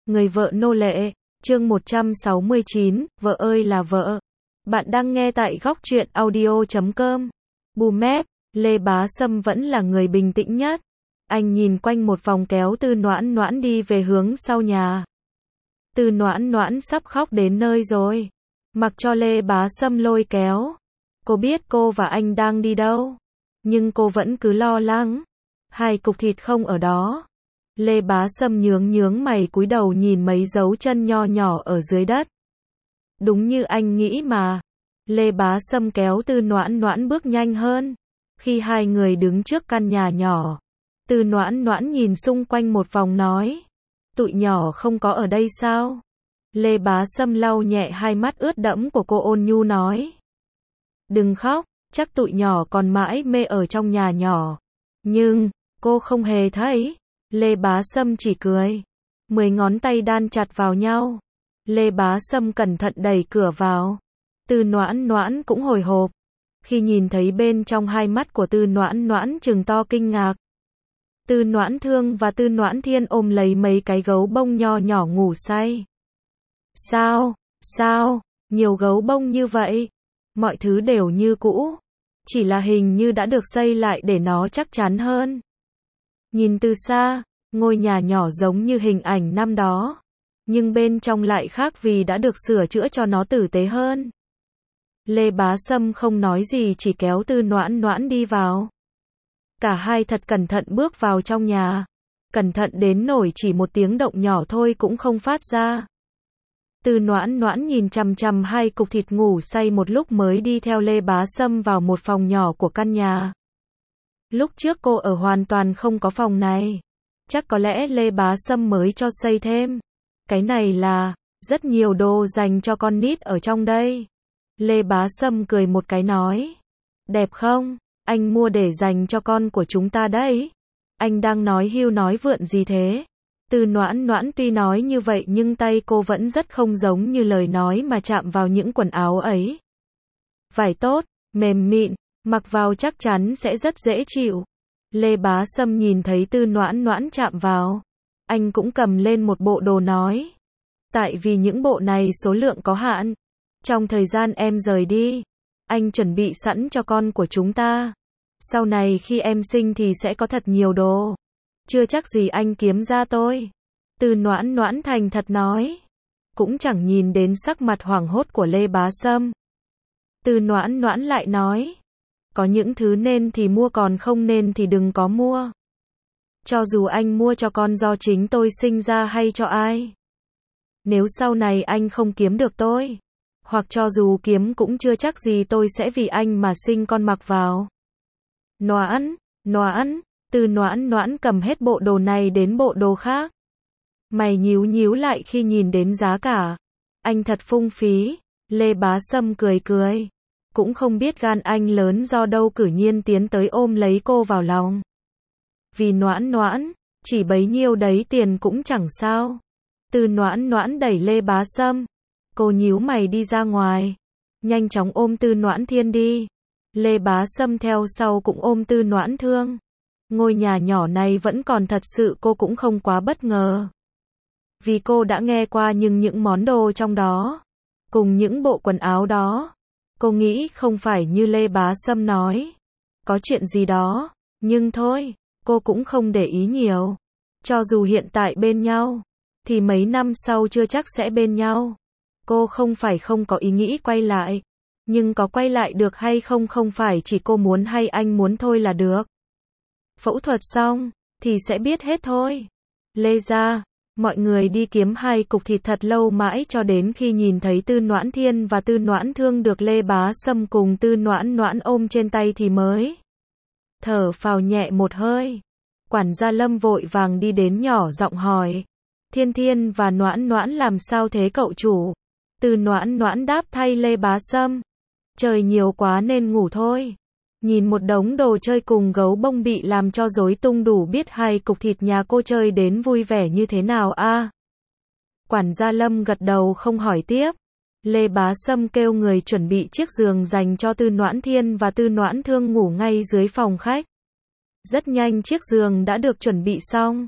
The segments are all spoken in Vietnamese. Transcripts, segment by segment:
Người vợ nô lệ, chương 169, vợ ơi là vợ. Bạn đang nghe tại góc truyện audio.com. Bù mép, Lê Bá Sâm vẫn là người bình tĩnh nhất. Anh nhìn quanh một vòng kéo Tư Noãn Noãn đi về hướng sau nhà. Tư Noãn Noãn sắp khóc đến nơi rồi. Mặc cho Lê Bá Sâm lôi kéo. Cô biết cô và anh đang đi đâu. Nhưng cô vẫn cứ lo lắng. Hai cục thịt không ở đó. Lê Bá Sâm nhướng mày cúi đầu nhìn mấy dấu chân nho nhỏ ở dưới đất. Đúng như anh nghĩ mà. Lê Bá Sâm kéo Tư Noãn Noãn bước nhanh hơn. Khi hai người đứng trước căn nhà nhỏ, Tư Noãn Noãn nhìn xung quanh một vòng nói. Tụi nhỏ không có ở đây sao? Lê Bá Sâm lau nhẹ hai mắt ướt đẫm của cô ôn nhu nói. Đừng khóc, chắc tụi nhỏ còn mãi mê ở trong nhà nhỏ. Nhưng, cô không hề thấy. Lê Bá Sâm chỉ cười. 10 ngón tay đan chặt vào nhau. Lê Bá Sâm cẩn thận đẩy cửa vào. Tư Noãn Noãn cũng hồi hộp. Khi nhìn thấy bên trong hai mắt của Tư Noãn Noãn trừng to kinh ngạc. Tư Noãn Thương và Tư Noãn Thiên ôm lấy mấy cái gấu bông nho nhỏ ngủ say. Sao, nhiều gấu bông như vậy? Mọi thứ đều như cũ. Chỉ là hình như đã được xây lại để nó chắc chắn hơn. Nhìn từ xa, ngôi nhà nhỏ giống như hình ảnh năm đó. Nhưng bên trong lại khác vì đã được sửa chữa cho nó tử tế hơn. Lê Bá Sâm không nói gì chỉ kéo Tư Noãn Noãn đi vào. Cả hai thật cẩn thận bước vào trong nhà. Cẩn thận đến nổi chỉ một tiếng động nhỏ thôi cũng không phát ra. Tư Noãn Noãn nhìn chằm chằm hai cục thịt ngủ say một lúc mới đi theo Lê Bá Sâm vào một phòng nhỏ của căn nhà. Lúc trước cô ở hoàn toàn không có phòng này. Chắc có lẽ Lê Bá Sâm mới cho xây thêm. Cái này là, rất nhiều đồ dành cho con nít ở trong đây. Lê Bá Sâm cười một cái nói. Đẹp không? Anh mua để dành cho con của chúng ta đấy. Anh đang nói hưu nói vượn gì thế? Tư Noãn Noãn tuy nói như vậy nhưng tay cô vẫn rất không giống như lời nói mà chạm vào những quần áo ấy. Vải tốt, mềm mịn, mặc vào chắc chắn sẽ rất dễ chịu. Lê Bá Sâm nhìn thấy Tư Noãn Noãn chạm vào. Anh cũng cầm lên một bộ đồ nói. Tại vì những bộ này số lượng có hạn. Trong thời gian em rời đi, anh chuẩn bị sẵn cho con của chúng ta. Sau này khi em sinh thì sẽ có thật nhiều đồ. Chưa chắc gì anh kiếm ra tôi. Tư Noãn Noãn thành thật nói. Cũng chẳng nhìn đến sắc mặt hoảng hốt của Lê Bá Sâm. Tư Noãn Noãn lại nói. Có những thứ nên thì mua còn không nên thì đừng có mua. Cho dù anh mua cho con do chính tôi sinh ra hay cho ai. Nếu sau này anh không kiếm được tôi. Hoặc cho dù kiếm cũng chưa chắc gì tôi sẽ vì anh mà sinh con mặc vào. Noãn, Tư Noãn Noãn cầm hết bộ đồ này đến bộ đồ khác. Mày nhíu lại khi nhìn đến giá cả. Anh thật phung phí. Lê Bá Sâm cười. Cũng không biết gan anh lớn do đâu cử nhiên tiến tới ôm lấy cô vào lòng. Vì Noãn Noãn, chỉ bấy nhiêu đấy tiền cũng chẳng sao. Tư Noãn Noãn đẩy Lê Bá Sâm. Cô nhíu mày đi ra ngoài. Nhanh chóng ôm Tư Noãn Thiên đi. Lê Bá Sâm theo sau cũng ôm Tư Noãn Thương. Ngôi nhà nhỏ này vẫn còn thật sự cô cũng không quá bất ngờ. Vì cô đã nghe qua nhưng những món đồ trong đó. Cùng những bộ quần áo đó. Cô nghĩ không phải như Lê Bá Sâm nói. Có chuyện gì đó. Nhưng thôi, cô cũng không để ý nhiều. Cho dù hiện tại bên nhau. Thì mấy năm sau chưa chắc sẽ bên nhau. Cô không phải không có ý nghĩ quay lại. Nhưng có quay lại được hay không không phải chỉ cô muốn hay anh muốn thôi là được. Phẫu thuật xong, thì sẽ biết hết thôi. Lê ra, mọi người đi kiếm hai cục thịt thật lâu mãi cho đến khi nhìn thấy Tư Noãn Thiên và Tư Noãn Thương được Lê Bá Sâm cùng Tư Noãn Noãn ôm trên tay thì mới thở phào nhẹ một hơi. Quản gia Lâm vội vàng đi đến nhỏ giọng hỏi. Thiên và Noãn Noãn làm sao thế cậu chủ? Tư Noãn Noãn đáp thay Lê Bá Sâm. Trời nhiều quá nên ngủ thôi. Nhìn một đống đồ chơi cùng gấu bông bị làm cho rối tung đủ biết hai cục thịt nhà cô chơi đến vui vẻ như thế nào a. Quản gia Lâm gật đầu không hỏi tiếp. Lê Bá Sâm kêu người chuẩn bị chiếc giường dành cho Tư Noãn Thiên và Tư Noãn Thương ngủ ngay dưới phòng khách. Rất nhanh chiếc giường đã được chuẩn bị xong.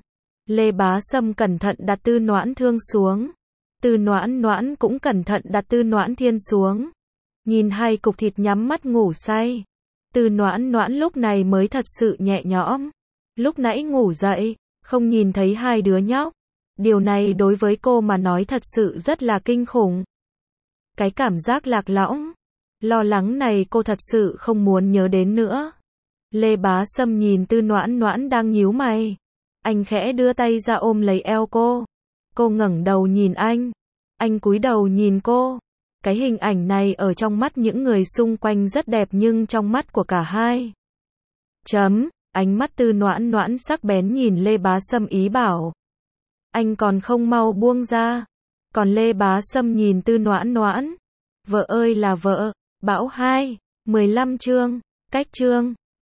Lê Bá Sâm cẩn thận đặt Tư Noãn Thương xuống. Tư Noãn Noãn cũng cẩn thận đặt Tư Noãn Thiên xuống. Nhìn hai cục thịt nhắm mắt ngủ say. Tư Noãn Noãn lúc này mới thật sự nhẹ nhõm. Lúc nãy ngủ dậy, không nhìn thấy hai đứa nhóc. Điều này đối với cô mà nói thật sự rất là kinh khủng. Cái cảm giác lạc lõng, lo lắng này cô thật sự không muốn nhớ đến nữa. Lê Bá Sâm nhìn Tư Noãn Noãn đang nhíu mày. Anh khẽ đưa tay ra ôm lấy eo cô. Cô ngẩng đầu nhìn anh. Anh cúi đầu nhìn cô. Cái hình ảnh này ở trong mắt những người xung quanh rất đẹp nhưng trong mắt của cả hai. Ánh mắt Tư Noãn Noãn sắc bén nhìn Lê Bá Sâm ý bảo. Anh còn không mau buông ra. Còn Lê Bá Sâm nhìn Tư Noãn Noãn. Vợ ơi là vợ. Bão 2, 15 chương, cách chương.